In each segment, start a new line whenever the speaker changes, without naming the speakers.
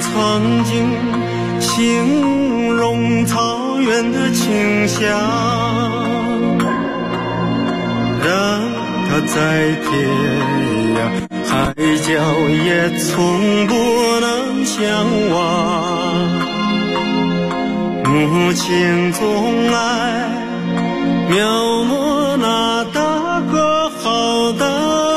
曾经形容草原的清香，让它在天涯海角也从不能相忘。母亲总爱描摹那大河浩荡，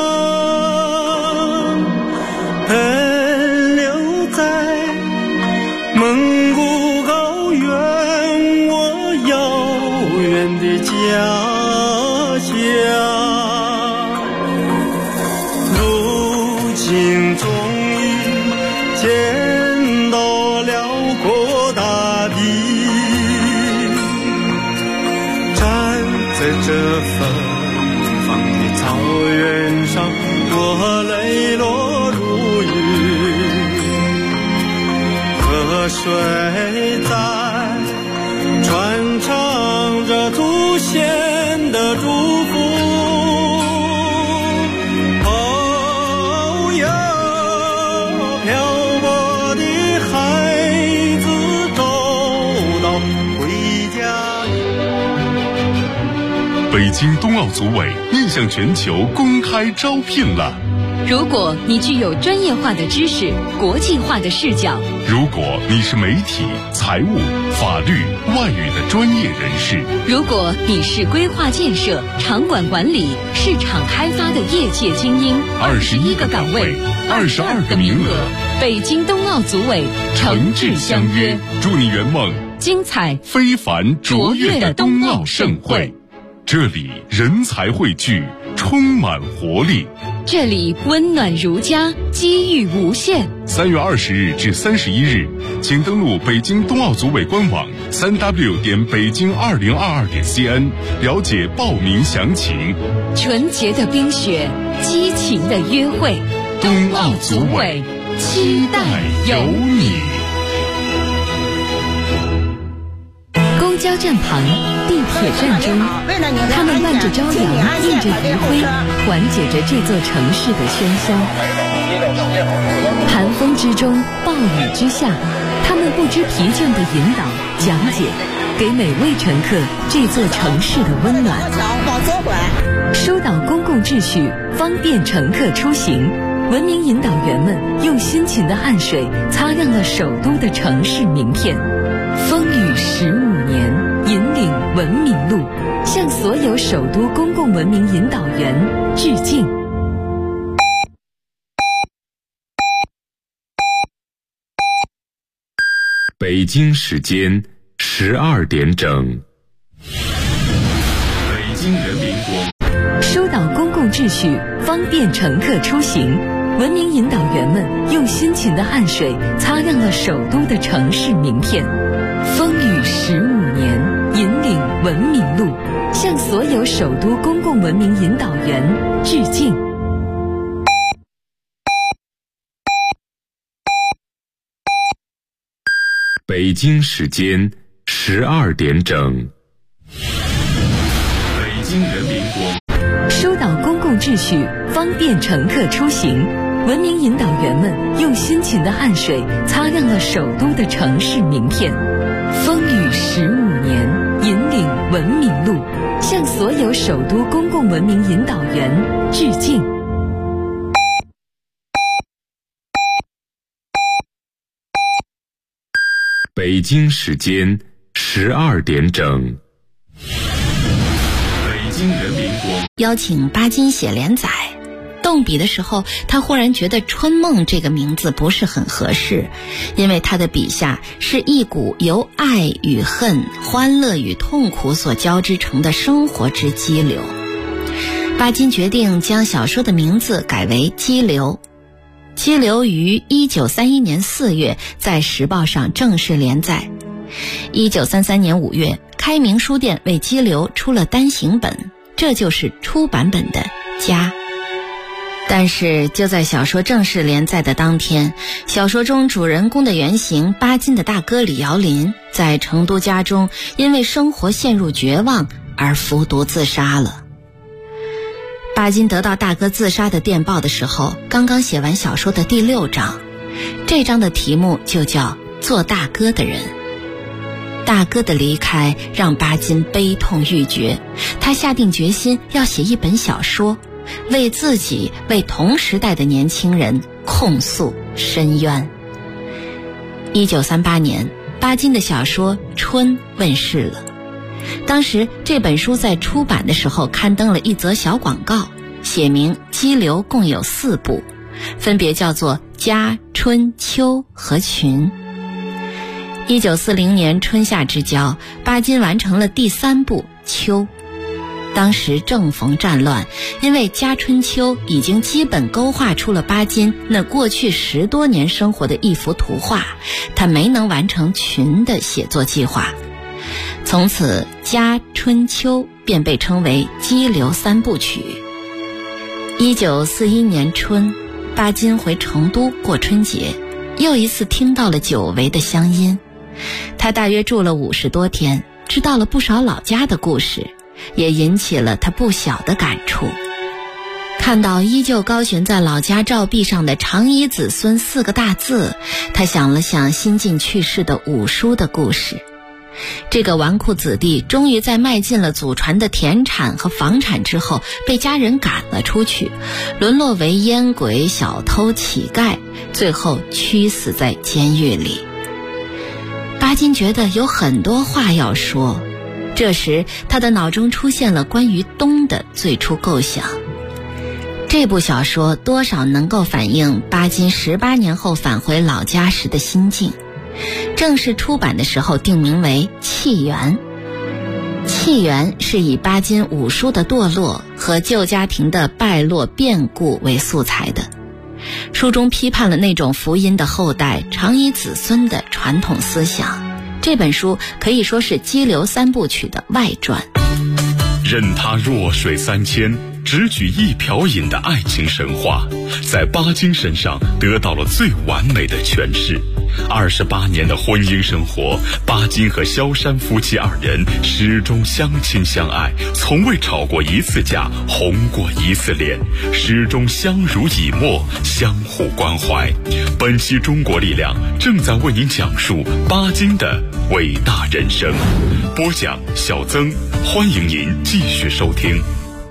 奔流在蒙古高原，我遥远的家乡。如今终于见到辽阔大地，站在这芬芳的草原上，我泪落如雨，河水在传唱着祖先的祝福。哦哟，漂泊的孩子走到回家。
北京冬奥组委面向全球公开招聘了。
如果你具有专业化的知识、国际化的视角，
如果你是媒体、财务、法律、外语的专业人士，
如果你是规划建设、场馆管理、市场开发的业界精英，21个岗位，22个名额，北京冬奥组委诚挚相约，
祝你圆梦
精彩
非凡卓越的冬奥盛会。这里人才汇聚，充满活力。
这里温暖如家，机遇无限。
3月20日至31日，请登录北京冬奥组委官网3w.北京2022.cn 了解报名详情。
纯洁的冰雪，激情的约会，
冬奥组委期待有你。
公交站旁，地铁站中，他们伴着朝阳，映着余晖，缓解着这座城市的喧嚣。寒风之中，暴雨之下，他们不知疲倦地引导、讲解，给每位乘客这座城市的温暖。疏导公共秩序，方便乘客出行。文明引导员们用辛勤的汗水擦亮了首都的城市名片。风雨15年，引领文明路，向所有首都公共文明引导员致敬。
北京时间12点整。
北京人民广
疏导公共秩序，方便乘客出行。文明引导员们用辛勤的汗水擦亮了首都的城市名片。风雨15年，引领文明路，向所有首都公共文明引导员致敬。
北京时间12点整。
北京人民广
疏导公共秩序，方便乘客出行。文明引导员们用辛勤的汗水擦亮了首都的城市名片。风雨15年，引领文明路，向所有首都公共文明引导员致敬。
北京时间12点整。
北京人民广
邀请巴金写连载。动笔的时候，他忽然觉得春梦这个名字不是很合适，因为他的笔下是一股由爱与恨、欢乐与痛苦所交织成的生活之激流。巴金决定将小说的名字改为《激流》。《激流》于1931年4月在《时报》上正式连载。1933年5月，开明书店为《激流》出了单行本，这就是初版本的《家》。但是就在小说正式连载的当天，小说中主人公的原型巴金的大哥李尧霖在成都家中因为生活陷入绝望而服毒自杀了。巴金得到大哥自杀的电报的时候，刚刚写完小说的第6章， 这章的题目就叫做大哥的人。大哥的离开让巴金悲痛欲绝，他下定决心要写一本小说，为自己，为同时代的年轻人控诉申冤。1938年，巴金的小说《春》问世了。当时这本书在出版的时候刊登了一则小广告，写明激流共有4部，分别叫做家、春、秋和群。1940年春夏之交，巴金完成了第3部秋。当时正逢战乱，因为家春秋已经基本勾画出了巴金那过去10多年生活的一幅图画，他没能完成群的写作计划。从此家春秋便被称为激流3部曲。1941年春，巴金回成都过春节，又一次听到了久违的乡音。他大约住了50多天，知道了不少老家的故事，也引起了他不小的感触。看到依旧高悬在老家照壁上的长衣子孙4个大字，他想了想新近去世的五叔的故事。这个纨绔子弟终于在卖尽了祖传的田产和房产之后，被家人赶了出去，沦落为烟鬼、小偷、乞丐，最后屈死在监狱里。巴金觉得有很多话要说，这时他的脑中出现了关于冬的最初构想。这部小说多少能够反映巴金18年后返回老家时的心境。正式出版的时候定名为《契缘》。契缘是以巴金五叔的堕落和旧家庭的败落变故为素材的。书中批判了那种福音的后代长衣子孙的传统思想。这本书可以说是激流3部曲的外传。
任他弱水3000，只举一瓢饮的爱情神话，在巴金身上得到了最完美的诠释。28年的婚姻生活，巴金和萧山夫妻2人始终相亲相爱，从未吵过一次架，红过一次脸，始终相濡以沫，相互关怀。本期中国力量正在为您讲述巴金的伟大人生。播讲小曾，欢迎您继续收听。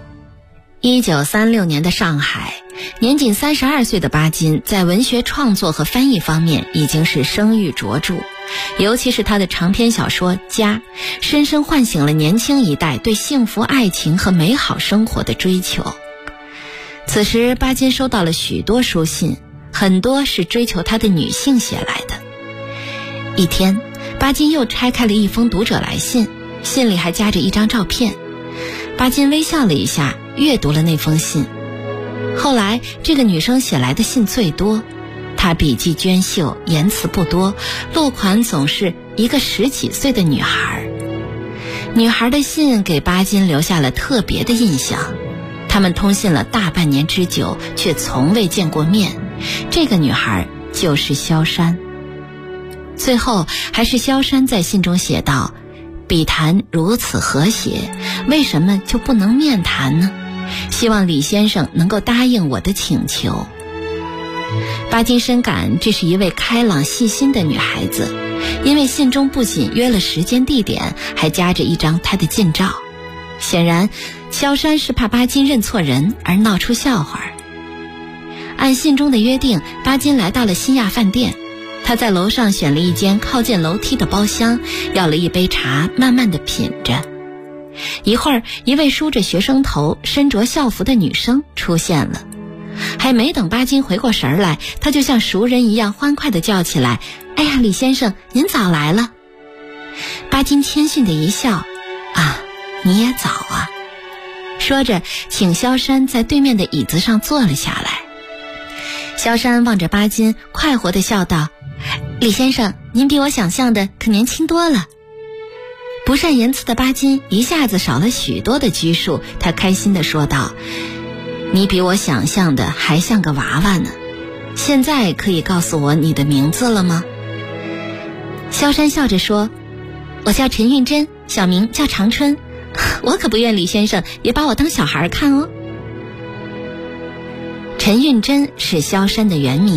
1936年的上海，年仅32岁的巴金在文学创作和翻译方面已经是声誉卓著，尤其是他的长篇小说《家》，深深唤醒了年轻一代对幸福爱情和美好生活的追求。此时巴金收到了许多书信，很多是追求他的女性写来的。一天，巴金又拆开了一封读者来信，信里还夹着一张照片。巴金微笑了一下，阅读了那封信。后来这个女生写来的信最多，她笔迹娟秀，言辞不多，落款总是一个10几岁的女孩。女孩的信给巴金留下了特别的印象。他们通信了大半年之久，却从未见过面。这个女孩就是萧山。最后还是萧山在信中写道：笔谈如此和谐，为什么就不能面谈呢？希望李先生能够答应我的请求。巴金深感这是一位开朗细心的女孩子，因为信中不仅约了时间地点，还夹着一张她的近照。显然萧山是怕巴金认错人而闹出笑话。按信中的约定，巴金来到了新亚饭店。他在楼上选了一间靠近楼梯的包厢，要了一杯茶，慢慢地品着。一会儿，一位梳着学生头、身着校服的女生出现了。还没等巴金回过神来，他就像熟人一样欢快地叫起来：哎呀，李先生，您早来了。巴金谦逊地一笑：啊，你也早啊。说着，请萧山在对面的椅子上坐了下来。萧山望着巴金，快活地笑道：李先生，您比我想象的可年轻多了。不善言辞的巴金一下子少了许多的拘束，他开心地说道：你比我想象的还像个娃娃呢。现在可以告诉我你的名字了吗？萧山笑着说：我叫陈运珍，小名叫长春。我可不愿李先生也把我当小孩看哦。陈运珍是萧山的原名，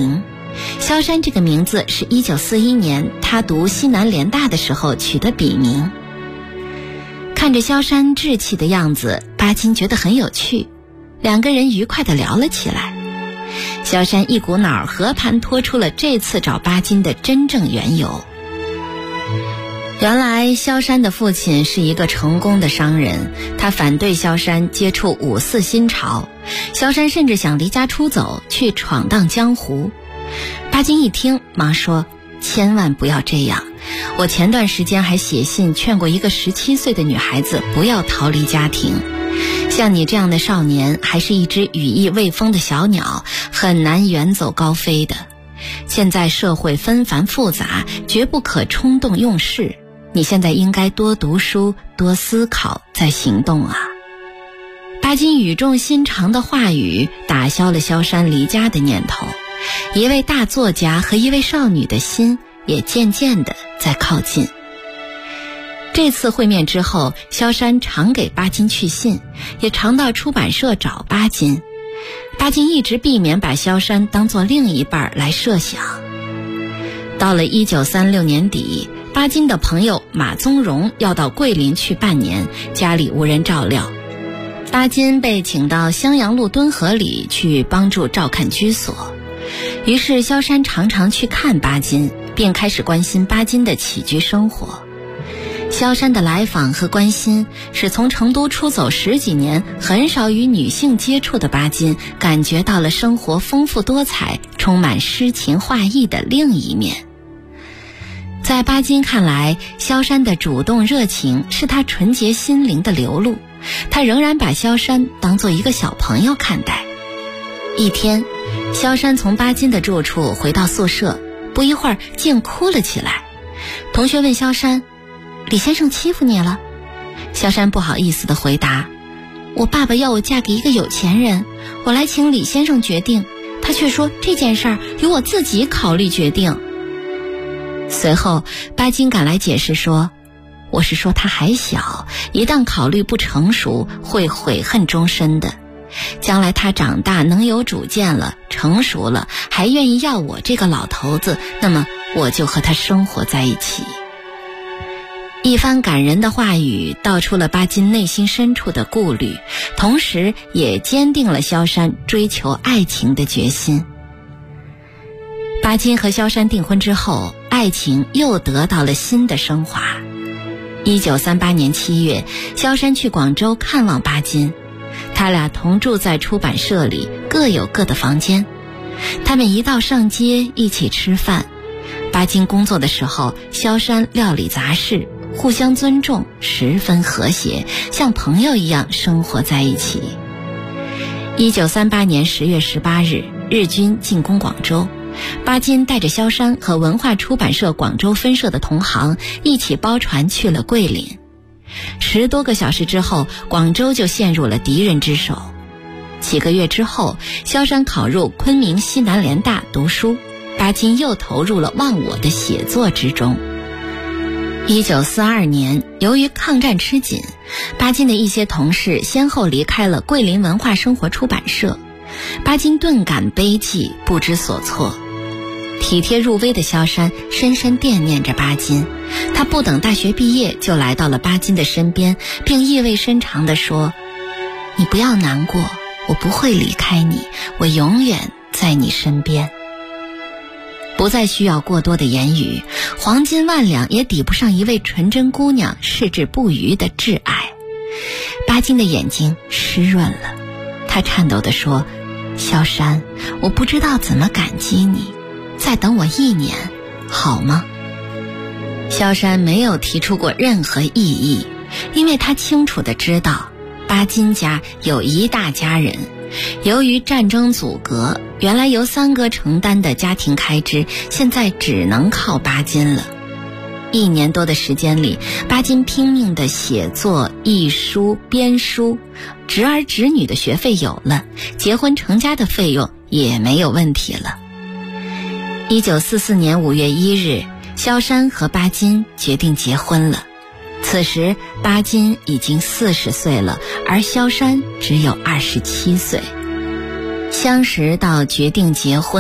萧山这个名字是1941年他读西南联大的时候取的笔名。看着萧山稚气的样子，巴金觉得很有趣，两个人愉快地聊了起来。萧山一股脑和盘托出了这次找巴金的真正缘由。原来萧山的父亲是一个成功的商人，他反对萧山接触五四新潮，萧山甚至想离家出走去闯荡江湖。巴金一听忙说，千万不要这样，我前段时间还写信劝过一个17岁的女孩子不要逃离家庭，像你这样的少年还是一只羽翼未丰的小鸟，很难远走高飞的。现在社会纷繁复杂，绝不可冲动用事，你现在应该多读书，多思考，再行动啊。巴金语重心长的话语打消了萧山离家的念头，一位大作家和一位少女的心也渐渐地在靠近。这次会面之后，萧山常给巴金去信，也常到出版社找巴金。巴金一直避免把萧山当作另一半来设想。到了1936年底，巴金的朋友马宗荣要到桂林去半年，家里无人照料。巴金被请到襄阳路敦和里去帮助照看居所，于是萧山常常去看巴金，并开始关心巴金的起居生活。萧山的来访和关心，使从成都出走10几年很少与女性接触的巴金感觉到了生活丰富多彩，充满诗情画意的另一面。在巴金看来，萧山的主动热情是他纯洁心灵的流露，他仍然把萧山当作一个小朋友看待。一天，萧山从巴金的住处回到宿舍，不一会儿竟哭了起来。同学问萧山，李先生欺负你了？萧山不好意思地回答，我爸爸要我嫁给一个有钱人，我来请李先生决定，他却说这件事儿由我自己考虑决定。随后巴金赶来解释说，我是说他还小，一旦考虑不成熟，会悔恨终身的。将来他长大能有主见了，成熟了，还愿意要我这个老头子，那么我就和他生活在一起。一番感人的话语道出了巴金内心深处的顾虑，同时也坚定了萧山追求爱情的决心。巴金和萧山订婚之后，爱情又得到了新的升华。1938年7月，萧山去广州看望巴金，他俩同住在出版社里，各有各的房间。他们一道上街一起吃饭，巴金工作的时候，萧山料理杂事，互相尊重，十分和谐，像朋友一样生活在一起。1938年10月18日，日军进攻广州，巴金带着萧山和文化出版社广州分社的同行一起包船去了桂林。10多个小时之后，广州就陷入了敌人之手。几个月之后，萧山考入昆明西南联大读书，巴金又投入了忘我的写作之中。1942年，由于抗战吃紧，巴金的一些同事先后离开了桂林文化生活出版社，巴金顿感悲寂，不知所措。体贴入微的萧山深深惦念着巴金，他不等大学毕业就来到了巴金的身边，并意味深长地说，你不要难过，我不会离开你，我永远在你身边。不再需要过多的言语，黄金万两也抵不上一位纯真姑娘矢志不渝的挚爱。巴金的眼睛湿润了，他颤抖地说，萧山，我不知道怎么感激你，再等我1年好吗？萧山没有提出过任何异议，因为他清楚地知道巴金家有一大家人，由于战争阻隔，原来由三哥承担的家庭开支现在只能靠巴金了。1年多的时间里，巴金拼命的写作、译书、编书，侄儿侄女的学费有了，结婚成家的费用也没有问题了。1944年5月1日，萧山和巴金决定结婚了。此时巴金已经40岁了，而萧山只有27岁。相识到决定结婚，他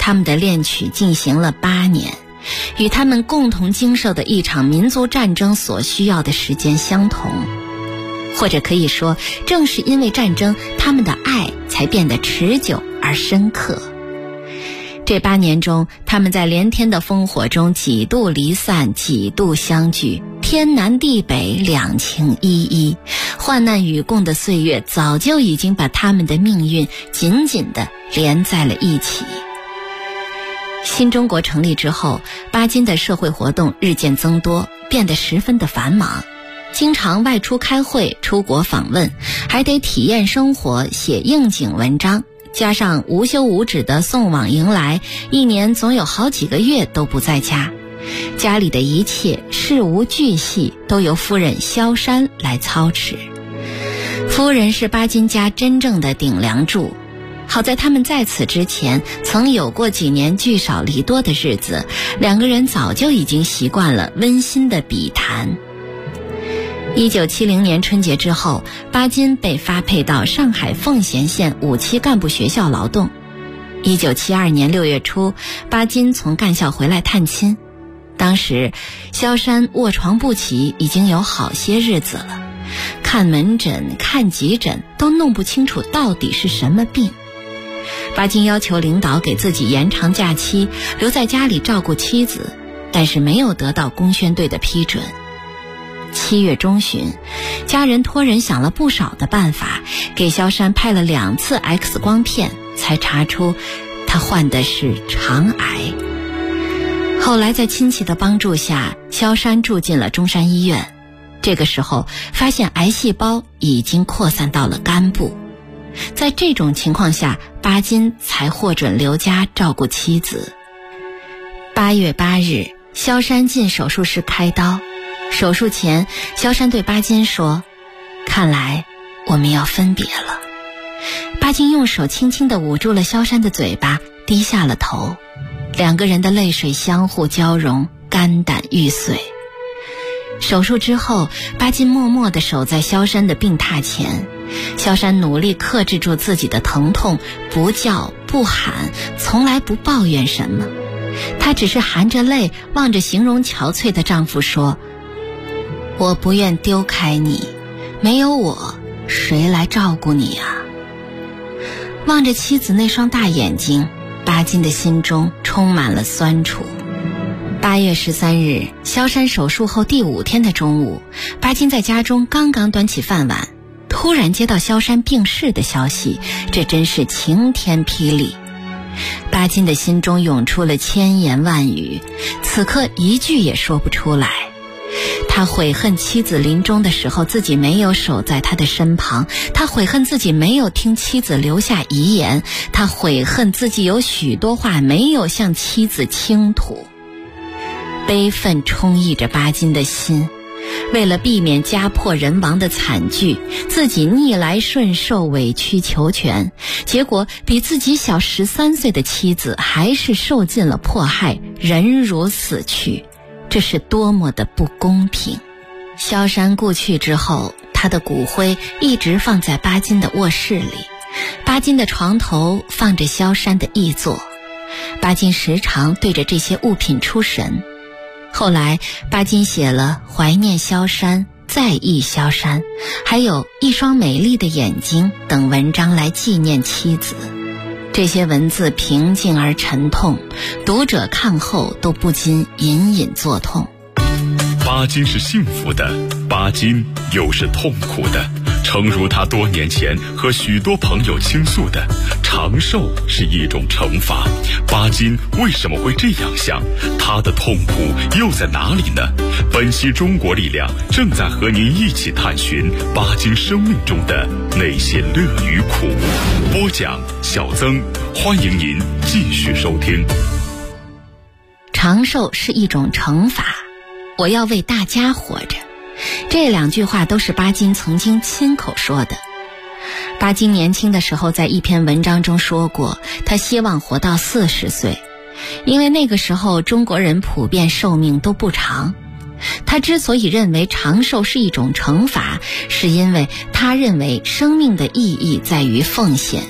他们的恋曲进行了8年，与他们共同经受的一场民族战争所需要的时间相同。或者可以说，正是因为战争，他们的爱才变得持久而深刻。这8年中，他们在连天的烽火中几度离散，几度相聚，天南地北，两情依依。患难与共的岁月早就已经把他们的命运紧紧地连在了一起。新中国成立之后，巴金的社会活动日渐增多，变得十分的繁忙，经常外出开会，出国访问，还得体验生活，写应景文章，加上无休无止的送往迎来，一年总有好几个月都不在家。家里的一切事无巨细都由夫人萧山来操持。夫人是巴金家真正的顶梁柱，好在他们在此之前曾有过几年聚少离多的日子，两个人早就已经习惯了温馨的笔谈。1970年春节之后，巴金被发配到上海奉贤县5期干部学校劳动。1972年6月初，巴金从干校回来探亲。当时萧山卧床不起，已经有好些日子了，看门诊看急诊都弄不清楚到底是什么病。巴金要求领导给自己延长假期，留在家里照顾妻子，但是没有得到工宣队的批准。7月中旬，家人托人想了不少的办法，给萧山拍了2次 X 光片，才查出他患的是肠癌。后来在亲戚的帮助下，萧山住进了中山医院。这个时候发现癌细胞已经扩散到了肝部。在这种情况下，巴金才获准留家照顾妻子。8月8日，萧山进手术室开刀。手术前，萧山对巴金说：“看来我们要分别了。”巴金用手轻轻地捂住了萧山的嘴巴，低下了头。两个人的泪水相互交融，肝胆欲碎。手术之后，巴金默默地守在萧山的病榻前。萧山努力克制住自己的疼痛，不叫不喊，从来不抱怨什么。她只是含着泪望着形容憔悴的丈夫说：“我不愿丢开你，没有我，谁来照顾你啊？”望着妻子那双大眼睛，巴金的心中充满了酸楚。8月13日，萧山手术后第5天的中午，巴金在家中刚刚端起饭碗，突然接到萧山病逝的消息，这真是晴天霹雳。巴金的心中涌出了千言万语，此刻一句也说不出来。他悔恨妻子临终的时候自己没有守在他的身旁，他悔恨自己没有听妻子留下遗言，他悔恨自己有许多话没有向妻子倾吐。悲愤充溢着巴金的心，为了避免家破人亡的惨剧，自己逆来顺受，委曲求全，结果比自己小13岁的妻子还是受尽了迫害，人如死去，这是多么的不公平。萧山故去之后，他的骨灰一直放在巴金的卧室里，巴金的床头放着萧山的遗作，巴金时常对着这些物品出神。后来巴金写了《怀念萧山》《再忆萧山》，还有《一双美丽的眼睛》等文章来纪念妻子。这些文字平静而沉痛，读者看后都不禁隐隐作痛。
巴金是幸福的，巴金又是痛苦的。诚如他多年前和许多朋友倾诉的，长寿是一种惩罚。巴金为什么会这样想？他的痛苦又在哪里呢？本期中国力量正在和您一起探寻巴金生命中的那些乐与苦。播讲小曾，欢迎您继续收听。
长寿是一种惩罚，我要为大家活着。这2句话都是巴金曾经亲口说的。巴金年轻的时候在一篇文章中说过，他希望活到40岁，因为那个时候中国人普遍寿命都不长。他之所以认为长寿是一种惩罚，是因为他认为生命的意义在于奉献，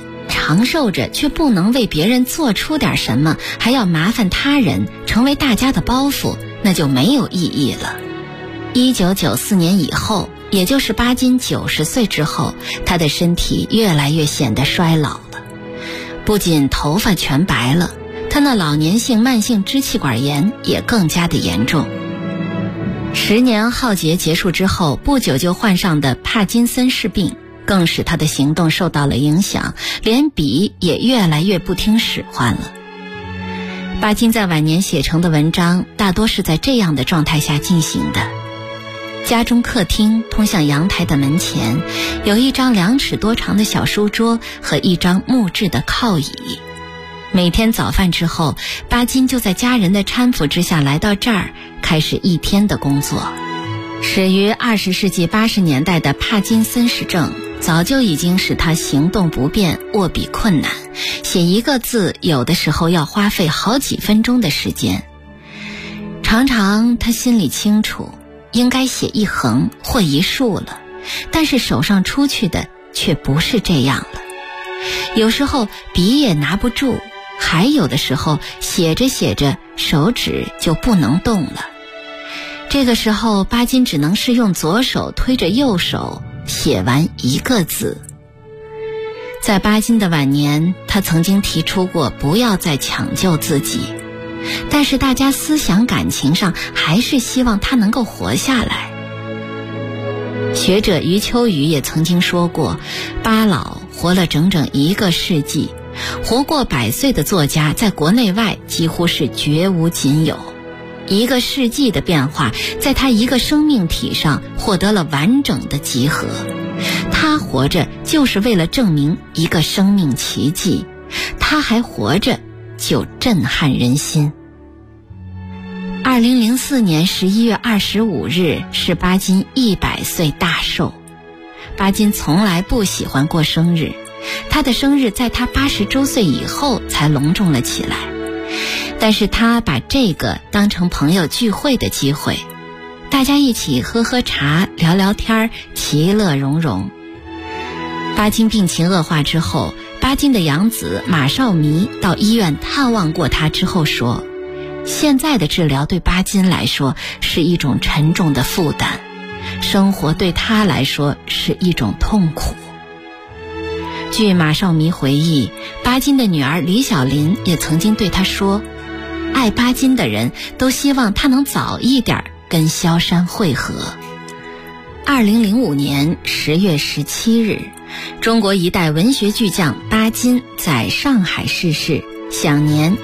长寿着却不能为别人做出点什么，还要麻烦他人，成为大家的包袱，那就没有意义了。1994年以后，也就是巴金90岁之后，他的身体越来越显得衰老了。不仅头发全白了，他那老年性慢性支气管炎也更加的严重。10年浩劫结束之后，不久就患上的帕金森氏病，更使他的行动受到了影响，连笔也越来越不听使唤了。巴金在晚年写成的文章，大多是在这样的状态下进行的。家中客厅通向阳台的门前，有一张2尺多长的小书桌和一张木质的靠椅。每天早饭之后，巴金就在家人的搀扶之下来到这儿，开始一天的工作。始于20世纪80年代的帕金森氏症，早就已经使他行动不便，握笔困难，写一个字有的时候要花费好几分钟的时间。常常他心里清楚，应该写一横或一竖了，但是手上出去的却不是这样了。有时候笔也拿不住，还有的时候写着写着手指就不能动了。这个时候巴金只能是用左手推着右手写完一个字。在巴金的晚年，他曾经提出过不要再抢救自己，但是大家思想感情上还是希望他能够活下来。学者余秋雨也曾经说过，巴老活了整整1个世纪，活过100岁的作家在国内外几乎是绝无仅有。1个世纪的变化，在他一个生命体上获得了完整的集合。他活着就是为了证明一个生命奇迹，他还活着就震撼人心。2004年11月25日是巴金100岁大寿。巴金从来不喜欢过生日，他的生日在他80周岁以后才隆重了起来。但是他把这个当成朋友聚会的机会，大家一起喝喝茶，聊聊天，其乐融融。巴金病情恶化之后，巴金的养子马绍弥到医院探望过他之后说，现在的治疗对巴金来说是一种沉重的负担，生活对他来说是一种痛苦。据马绍弥回忆，巴金的女儿李小林也曾经对他说，爱巴金的人都希望他能早一点跟萧山会合。2005年10月17日，中国一代文学巨匠巴金在上海逝世，享年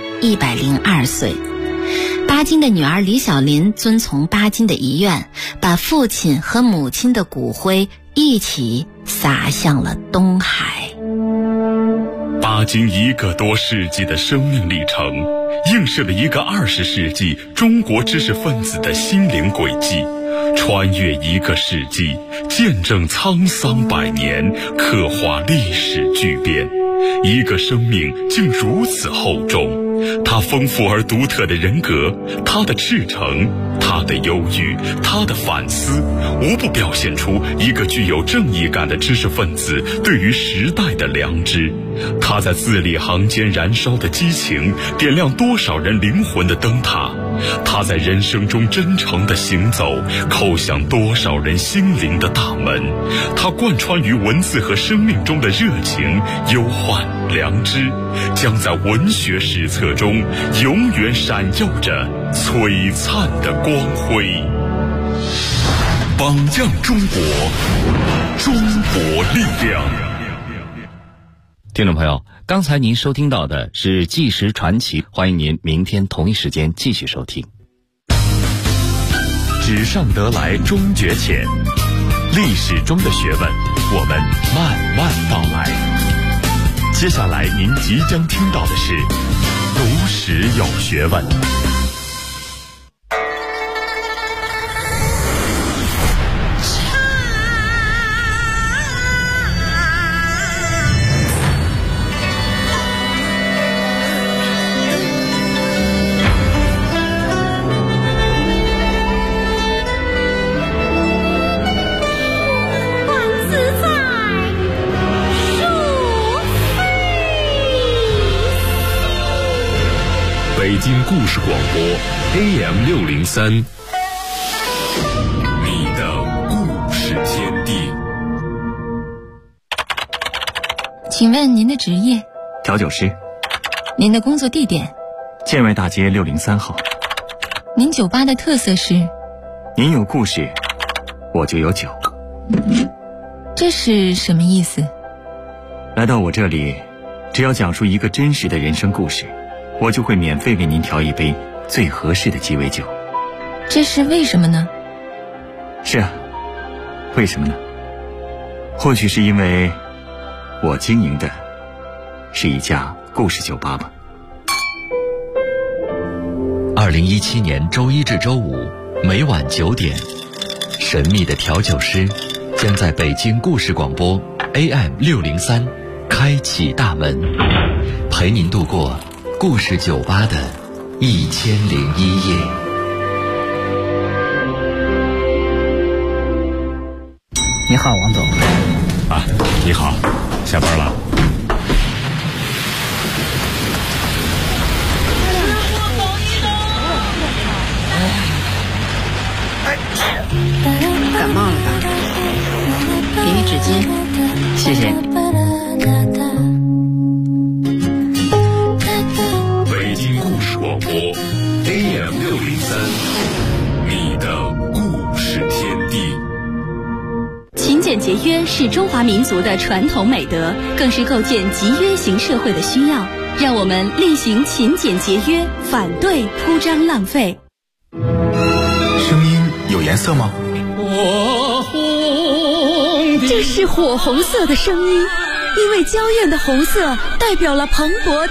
102岁。巴金的女儿李小林遵从巴金的遗愿，把父亲和母亲的骨灰一起撒向了东海。
巴金1个多世纪的生命历程，映射了一个20世纪中国知识分子的心灵轨迹，穿越1个世纪，见证沧桑100年，刻画历史巨变。一个生命竟如此厚重，他丰富而独特的人格，他的赤诚，他的忧郁，他的反思，无不表现出一个具有正义感的知识分子对于时代的良知。他在字里行间燃烧的激情，点亮多少人灵魂的灯塔；他在人生中真诚的行走，叩响多少人心灵的大门。他贯穿于文字和生命中的热情、忧患、良知，将在文学史册中永远闪耀着璀璨的光辉。榜样中国，中国力量。
听众朋友，刚才您收听到的是《纪实传奇》，欢迎您明天同一时间继续收听。
纸上得来终觉浅，历史中的学问，我们慢慢道来。接下来您即将听到的是读史有学问。
北京故事广播 AM603， 你的故事天地。
请问您的职业？
调酒师。
您的工作地点？
建外大街603号。
您酒吧的特色是？
您有故事，我就有酒。
这是什么意思？
来到我这里，只要讲述一个真实的人生故事，我就会免费为您调一杯最合适的鸡尾酒。
这是为什么呢？
是啊，为什么呢？或许是因为我经营的是一家故事酒吧吧。
2017年周一至周五每晚9点，神秘的调酒师将在北京故事广播 AM603 开启大门，陪您度过故事酒吧的1001夜。
你好，王总。
啊，你好，下班了？
感冒了吧？给你纸巾。
谢谢你。
北京故事广播 AM603， 你的故事天地。
勤俭节约是中华民族的传统美德，更是构建集约型社会的需要。让我们厉行勤俭节约，反对铺张浪费。
声音有颜色吗？
这是火红色的声音，因为娇艳的红色代表了蓬勃的